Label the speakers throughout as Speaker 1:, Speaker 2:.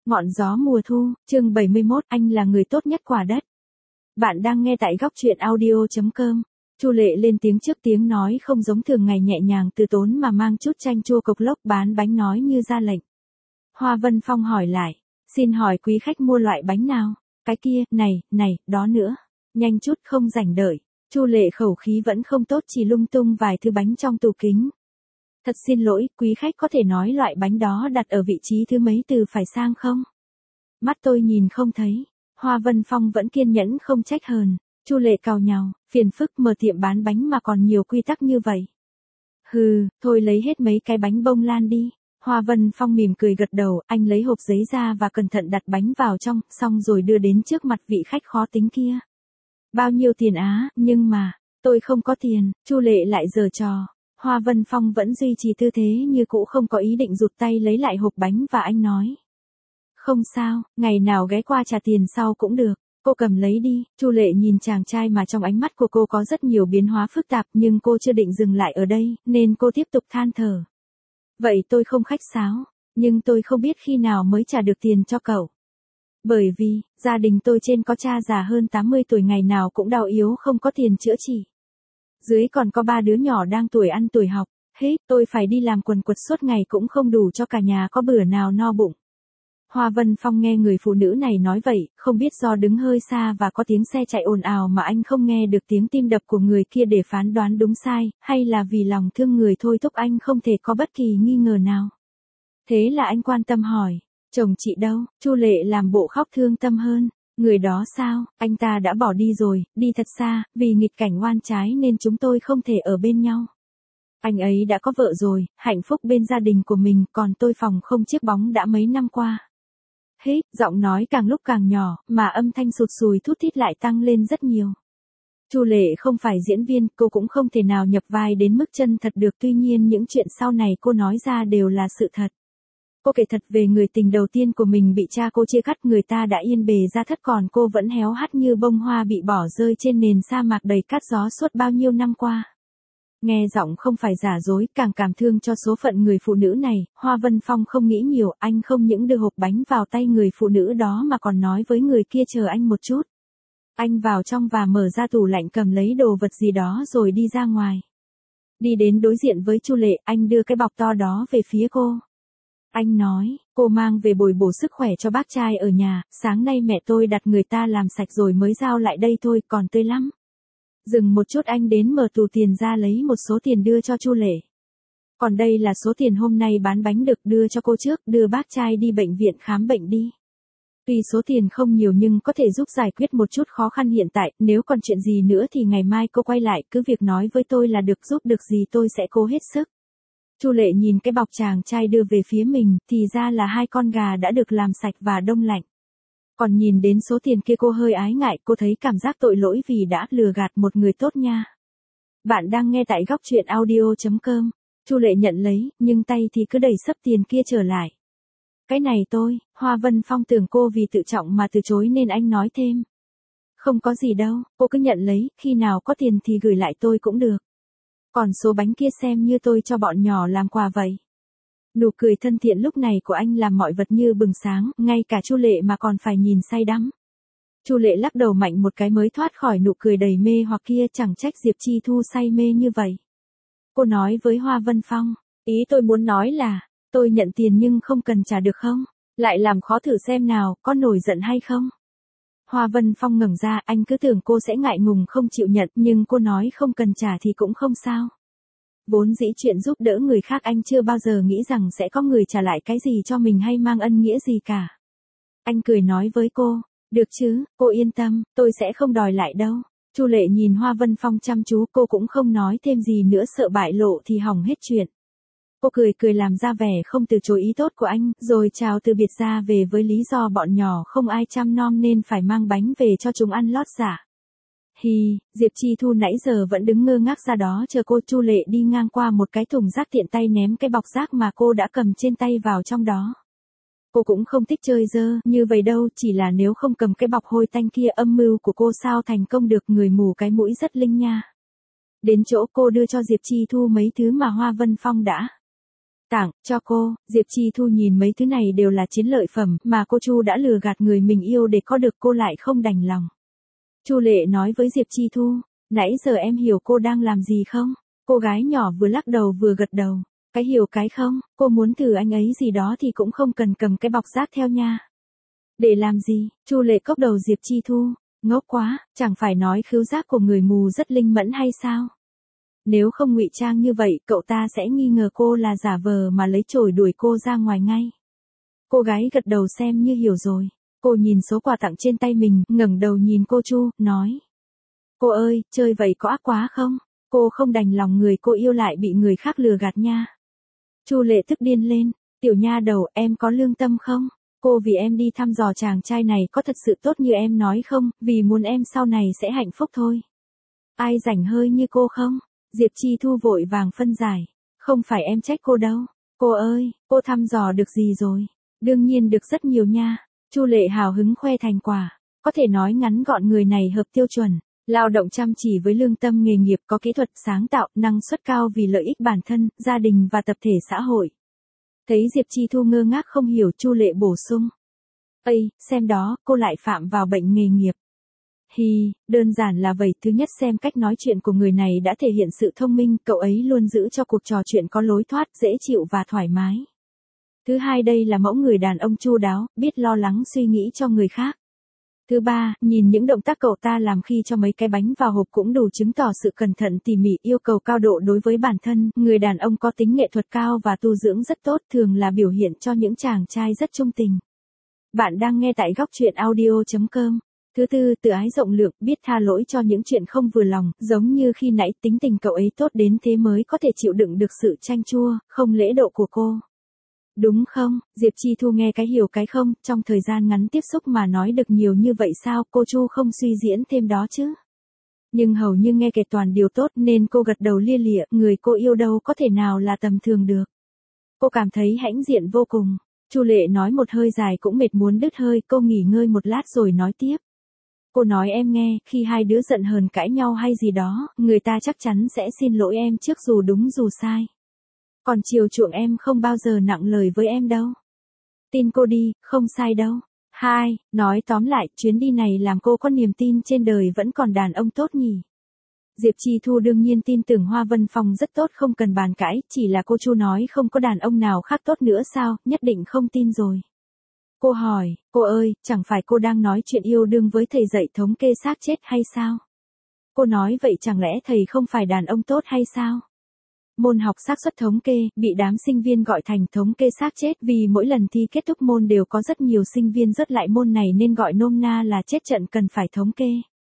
Speaker 1: Ngọn gió mùa thu, chương 71, anh là người tốt nhất quả đất. Bạn đang nghe tại góc truyện audio.com. Chu Lệ lên tiếng trước, tiếng nói không giống thường ngày, nhẹ nhàng từ tốn mà mang chút chanh chua cộc lốc, bán bánh nói như ra lệnh. Hoa Vân Phong hỏi lại, xin hỏi quý khách mua loại bánh nào? Cái kia, này, đó nữa. Nhanh chút, không rảnh đợi. Chu Lệ khẩu khí vẫn không tốt, chỉ lung tung vài thứ bánh trong tủ kính. Thật xin lỗi, quý khách có thể nói loại bánh đó đặt ở vị trí thứ mấy từ phải sang không? Mắt tôi nhìn không thấy. Hoa Vân Phong vẫn kiên nhẫn không trách hờn. Chu Lệ càu nhàu, phiền phức, mở tiệm bán bánh mà còn nhiều quy tắc như vậy. Hừ, thôi lấy hết mấy cái bánh bông lan đi. Hoa Vân Phong mỉm cười gật đầu, anh lấy hộp giấy ra và cẩn thận đặt bánh vào trong, xong rồi đưa đến trước mặt vị khách khó tính kia. Bao nhiêu tiền á? Nhưng mà, tôi không có tiền. Chu Lệ lại giở trò. Hoa Vân Phong vẫn duy trì tư thế như cũ, không có ý định rụt tay lấy lại hộp bánh, và anh nói. Không sao, ngày nào ghé qua trả tiền sau cũng được. Cô cầm lấy đi. Chu Lệ nhìn chàng trai mà trong ánh mắt của cô có rất nhiều biến hóa phức tạp, nhưng cô chưa định dừng lại ở đây, nên cô tiếp tục than thở. Vậy tôi không khách sáo, nhưng tôi không biết khi nào mới trả được tiền cho cậu. Bởi vì, gia đình tôi trên có cha già hơn 80 tuổi, ngày nào cũng đau yếu không có tiền chữa trị. Dưới còn có 3 đứa nhỏ đang tuổi ăn tuổi học, hết tôi phải đi làm quần quật suốt ngày cũng không đủ cho cả nhà có bữa nào no bụng. Hoa Vân Phong nghe người phụ nữ này nói vậy, không biết do đứng hơi xa và có tiếng xe chạy ồn ào mà anh không nghe được tiếng tim đập của người kia để phán đoán đúng sai, hay là vì lòng thương người thôi thúc anh không thể có bất kỳ nghi ngờ nào. Thế là anh quan tâm hỏi, chồng chị đâu? Chu Lệ làm bộ khóc thương tâm hơn. Người đó sao? Anh ta đã bỏ đi rồi, đi thật xa, vì nghịch cảnh oan trái nên chúng tôi không thể ở bên nhau. Anh ấy đã có vợ rồi, hạnh phúc bên gia đình của mình, còn tôi phòng không chiếc bóng đã mấy năm qua. Hết, giọng nói càng lúc càng nhỏ, mà âm thanh sụt sùi thút thít lại tăng lên rất nhiều. Chu Lệ không phải diễn viên, cô cũng không thể nào nhập vai đến mức chân thật được, tuy nhiên những chuyện sau này cô nói ra đều là sự thật. Cô kể thật về người tình đầu tiên của mình bị cha cô chia cắt, người ta đã yên bề ra thất, còn cô vẫn héo hắt như bông hoa bị bỏ rơi trên nền sa mạc đầy cát gió suốt bao nhiêu năm qua. Nghe giọng không phải giả dối, càng cảm thương cho số phận người phụ nữ này. Hoa Vân Phong không nghĩ nhiều, anh không những đưa hộp bánh vào tay người phụ nữ đó mà còn nói với người kia chờ anh một chút. Anh vào trong và mở ra tủ lạnh, cầm lấy đồ vật gì đó rồi đi ra ngoài. Đi đến đối diện với Chu Lệ, anh đưa cái bọc to đó về phía cô. Anh nói, cô mang về bồi bổ sức khỏe cho bác trai ở nhà, sáng nay mẹ tôi đặt người ta làm sạch rồi mới giao lại đây thôi, còn tươi lắm. Dừng một chút, anh đến mở tủ tiền ra lấy một số tiền đưa cho Chu Lệ. Còn đây là số tiền hôm nay bán bánh được đưa cho cô trước, đưa bác trai đi bệnh viện khám bệnh đi. Tuy số tiền không nhiều nhưng có thể giúp giải quyết một chút khó khăn hiện tại, nếu còn chuyện gì nữa thì ngày mai cô quay lại, cứ việc nói với tôi là được, giúp được gì tôi sẽ cố hết sức. Chu Lệ nhìn cái bọc chàng trai đưa về phía mình, thì ra là 2 con gà đã được làm sạch và đông lạnh. Còn nhìn đến số tiền kia cô hơi ái ngại, cô thấy cảm giác tội lỗi vì đã lừa gạt một người tốt nha. Bạn đang nghe tại góc truyện audio.com. Chu Lệ nhận lấy, nhưng tay thì cứ đẩy sấp tiền kia trở lại. Cái này tôi. Hoa Vân Phong tưởng cô vì tự trọng mà từ chối nên anh nói thêm. Không có gì đâu, cô cứ nhận lấy, khi nào có tiền thì gửi lại tôi cũng được. Còn số bánh kia xem như tôi cho bọn nhỏ làm quà vậy. Nụ cười thân thiện lúc này của anh làm mọi vật như bừng sáng, ngay cả Chu Lệ mà còn phải nhìn say đắm. Chu Lệ lắc đầu mạnh một cái mới thoát khỏi nụ cười đầy mê hoặc kia, chẳng trách Diệp Chi Thu say mê như vậy. Cô nói với Hoa Vân Phong, ý tôi muốn nói là, tôi nhận tiền nhưng không cần trả được không? Lại làm khó thử xem nào, có nổi giận hay không? Hoa Vân Phong ngẩng ra, anh cứ tưởng cô sẽ ngại ngùng không chịu nhận, nhưng cô nói không cần trả thì cũng không sao. Vốn dĩ chuyện giúp đỡ người khác anh chưa bao giờ nghĩ rằng sẽ có người trả lại cái gì cho mình hay mang ân nghĩa gì cả. Anh cười nói với cô, được chứ, cô yên tâm, tôi sẽ không đòi lại đâu. Chu Lệ nhìn Hoa Vân Phong chăm chú, cô cũng không nói thêm gì nữa, sợ bại lộ thì hỏng hết chuyện. Cô cười làm ra vẻ không từ chối ý tốt của anh, rồi chào từ biệt ra về với lý do bọn nhỏ không ai chăm nom nên phải mang bánh về cho chúng ăn lót dạ. Diệp Chi Thu nãy giờ vẫn đứng ngơ ngác ra đó chờ cô. Chu Lệ đi ngang qua một cái thùng rác, tiện tay ném cái bọc rác mà cô đã cầm trên tay vào trong đó. Cô cũng không thích chơi dơ như vậy đâu, chỉ là nếu không cầm cái bọc hôi tanh kia, âm mưu của cô sao thành công được, người mù cái mũi rất linh nha. Đến chỗ cô đưa cho Diệp Chi Thu mấy thứ mà Hoa Vân Phong đã Tặng cho cô, Diệp Chi Thu nhìn mấy thứ này đều là chiến lợi phẩm mà cô Chu đã lừa gạt người mình yêu để có được cô lại không đành lòng. Chu Lệ nói với Diệp Chi Thu, nãy giờ em hiểu cô đang làm gì không? Cô gái nhỏ vừa lắc đầu vừa gật đầu. Cái hiểu cái không, cô muốn thử anh ấy gì đó thì cũng không cần cầm cái bọc rác theo nha. Để làm gì? Chu Lệ cốc đầu Diệp Chi Thu, ngốc quá, chẳng phải nói khứu giác của người mù rất linh mẫn hay sao? Nếu không ngụy trang như vậy, cậu ta sẽ nghi ngờ cô là giả vờ mà lấy chổi đuổi cô ra ngoài ngay. Cô gái gật đầu xem như hiểu rồi. Cô nhìn số quà tặng trên tay mình, ngẩng đầu nhìn cô Chu, nói. Cô ơi, chơi vậy có ác quá không? Cô không đành lòng người cô yêu lại bị người khác lừa gạt nha. Chu Lệ tức điên lên, tiểu nha đầu, em có lương tâm không? Cô vì em đi thăm dò chàng trai này có thật sự tốt như em nói không, vì muốn em sau này sẽ hạnh phúc thôi. Ai rảnh hơi như cô không? Diệp Chi Thu vội vàng phân giải, không phải em trách cô đâu. Cô ơi, cô thăm dò được gì rồi? Đương nhiên được rất nhiều nha. Chu Lệ hào hứng khoe thành quả, có thể nói ngắn gọn người này hợp tiêu chuẩn. Lao động chăm chỉ với lương tâm nghề nghiệp, có kỹ thuật sáng tạo, năng suất cao vì lợi ích bản thân, gia đình và tập thể xã hội. Thấy Diệp Chi Thu ngơ ngác không hiểu, Chu Lệ bổ sung. Ây, xem đó, cô lại phạm vào bệnh nghề nghiệp. Hi, đơn giản là vậy. Thứ nhất, xem cách nói chuyện của người này đã thể hiện sự thông minh, cậu ấy luôn giữ cho cuộc trò chuyện có lối thoát, dễ chịu và thoải mái. Thứ hai, đây là mẫu người đàn ông chu đáo, biết lo lắng suy nghĩ cho người khác. Thứ ba, nhìn những động tác cậu ta làm khi cho mấy cái bánh vào hộp cũng đủ chứng tỏ sự cẩn thận tỉ mỉ, yêu cầu cao độ đối với bản thân. Người đàn ông có tính nghệ thuật cao và tu dưỡng rất tốt, thường là biểu hiện cho những chàng trai rất trung tình. Bạn đang nghe tại góc truyện audio.com. Thứ tư, tự ái rộng lượng, biết tha lỗi cho những chuyện không vừa lòng, giống như khi nãy, tính tình cậu ấy tốt đến thế mới có thể chịu đựng được sự chanh chua, không lễ độ của cô. Đúng không? Diệp Chi Thu nghe cái hiểu cái không, trong thời gian ngắn tiếp xúc mà nói được nhiều như vậy sao, cô Chu không suy diễn thêm đó chứ. Nhưng hầu như nghe kể toàn điều tốt nên cô gật đầu lia lịa, người cô yêu đâu có thể nào là tầm thường được. Cô cảm thấy hãnh diện vô cùng. Chu Lệ nói một hơi dài cũng mệt muốn đứt hơi, cô nghỉ ngơi một lát rồi nói tiếp. Cô nói em nghe, khi hai đứa giận hờn cãi nhau hay gì đó, người ta chắc chắn sẽ xin lỗi em trước dù đúng dù sai. Còn chiều chuộng em không bao giờ nặng lời với em đâu. Tin cô đi, không sai đâu. Hai, nói tóm lại, chuyến đi này làm cô có niềm tin trên đời vẫn còn đàn ông tốt nhỉ. Diệp Chi Thu đương nhiên tin tưởng Hoa Vân Phong rất tốt, không cần bàn cãi, chỉ là cô Chu nói không có đàn ông nào khác tốt nữa sao, nhất định không tin rồi. Cô hỏi, cô ơi, chẳng phải cô đang nói chuyện yêu đương với thầy dạy thống kê xác chết hay sao? Cô nói vậy chẳng lẽ thầy không phải đàn ông tốt hay sao? Môn học xác suất thống kê, bị đám sinh viên gọi thành thống kê xác chết vì mỗi lần thi kết thúc môn đều có rất nhiều sinh viên rớt lại môn này nên gọi nôm na là chết trận cần phải thống kê.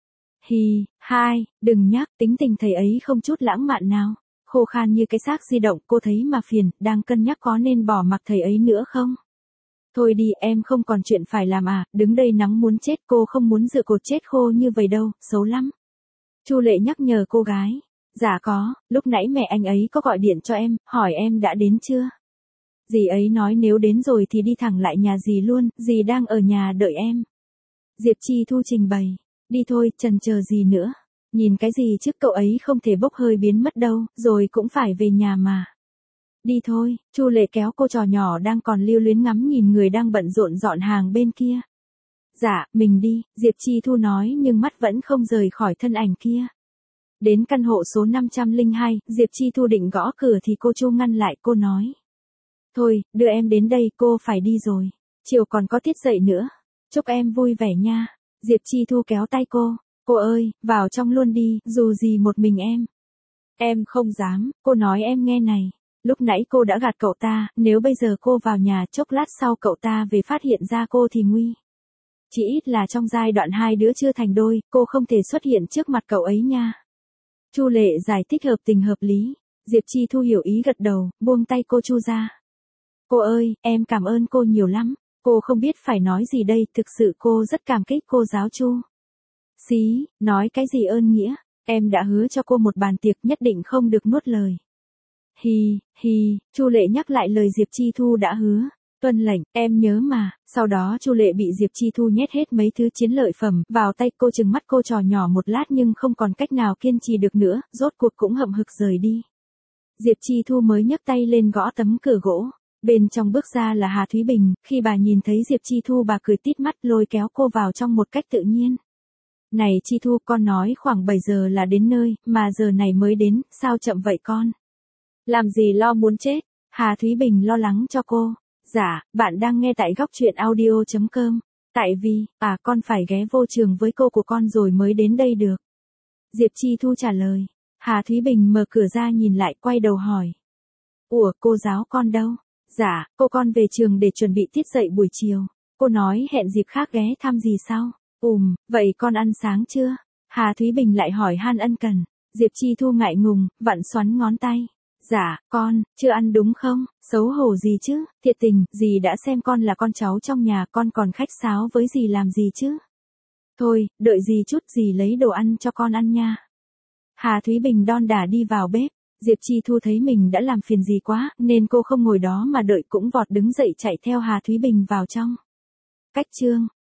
Speaker 1: Hi, hai, đừng nhắc, tính tình thầy ấy không chút lãng mạn nào. Khô khan như cái xác di động, cô thấy mà phiền, đang cân nhắc có nên bỏ mặc thầy ấy nữa không? Thôi đi, em không còn chuyện phải làm à, đứng đây nắng muốn chết, cô không muốn dựa cột chết khô như vậy đâu, xấu lắm. Chu Lệ nhắc nhở cô gái. Dạ có, lúc nãy mẹ anh ấy có gọi điện cho em, hỏi em đã đến chưa? Dì ấy nói nếu đến rồi thì đi thẳng lại nhà dì luôn, dì đang ở nhà đợi em. Diệp Chi Thu trình bày. Đi thôi, chần chờ gì nữa. Nhìn cái gì chứ, cậu ấy không thể bốc hơi biến mất đâu, rồi cũng phải về nhà mà. Đi thôi, Chu Lệ kéo cô trò nhỏ đang còn lưu luyến ngắm nhìn người đang bận rộn dọn hàng bên kia. Dạ, mình đi, Diệp Chi Thu nói nhưng mắt vẫn không rời khỏi thân ảnh kia. Đến căn hộ số 502, Diệp Chi Thu định gõ cửa thì cô Chu ngăn lại, cô nói. Thôi, đưa em đến đây, cô phải đi rồi. Chiều còn có tiết dạy nữa. Chúc em vui vẻ nha. Diệp Chi Thu kéo tay cô. Cô ơi, vào trong luôn đi, dù gì một mình em. Em không dám, cô nói em nghe này. Lúc nãy cô đã gạt cậu ta, nếu bây giờ cô vào nhà chốc lát sau cậu ta về phát hiện ra cô thì nguy. Chỉ ít là trong giai đoạn hai đứa chưa thành đôi, cô không thể xuất hiện trước mặt cậu ấy nha. Chu Lệ giải thích hợp tình hợp lý. Diệp Chi Thu hiểu ý gật đầu, buông tay cô Chu ra. Cô ơi, em cảm ơn cô nhiều lắm. Cô không biết phải nói gì đây, thực sự cô rất cảm kích cô giáo Chu. Xí, nói cái gì ơn nghĩa, em đã hứa cho cô một bàn tiệc nhất định không được nuốt lời. Hi, Chu Lệ nhắc lại lời Diệp Chi Thu đã hứa. Tuân lệnh, em nhớ mà. Sau đó Chu Lệ bị Diệp Chi Thu nhét hết mấy thứ chiến lợi phẩm vào tay, cô trừng mắt cô trò nhỏ một lát nhưng không còn cách nào kiên trì được nữa, rốt cuộc cũng hậm hực rời đi. Diệp Chi Thu mới nhấc tay lên gõ tấm cửa gỗ. Bên trong bước ra là Hà Thúy Bình, khi bà nhìn thấy Diệp Chi Thu bà cười tít mắt lôi kéo cô vào trong một cách tự nhiên. Này Chi Thu, con nói khoảng 7 giờ là đến nơi, mà giờ này mới đến, sao chậm vậy con? Làm gì lo muốn chết? Hà Thúy Bình lo lắng cho cô. Dạ, bạn đang nghe tại góc truyện audio.com. Tại vì, con phải ghé vô trường với cô của con rồi mới đến đây được. Diệp Chi Thu trả lời. Hà Thúy Bình mở cửa ra nhìn lại quay đầu hỏi. Ủa, cô giáo con đâu? Dạ, cô con về trường để chuẩn bị tiết dạy buổi chiều. Cô nói hẹn dịp khác ghé thăm gì sao? Vậy con ăn sáng chưa? Hà Thúy Bình lại hỏi han ân cần. Diệp Chi Thu ngại ngùng, vặn xoắn ngón tay. Dạ, con, chưa ăn đúng không? Xấu hổ gì chứ? Thiệt tình, dì đã xem con là con cháu trong nhà, con còn khách sáo với dì làm gì chứ? Thôi, đợi dì chút, dì lấy đồ ăn cho con ăn nha. Hà Thúy Bình đon đả đi vào bếp. Diệp Chi Thu thấy mình đã làm phiền dì quá, nên cô không ngồi đó mà đợi cũng vọt đứng dậy chạy theo Hà Thúy Bình vào trong. Cách chương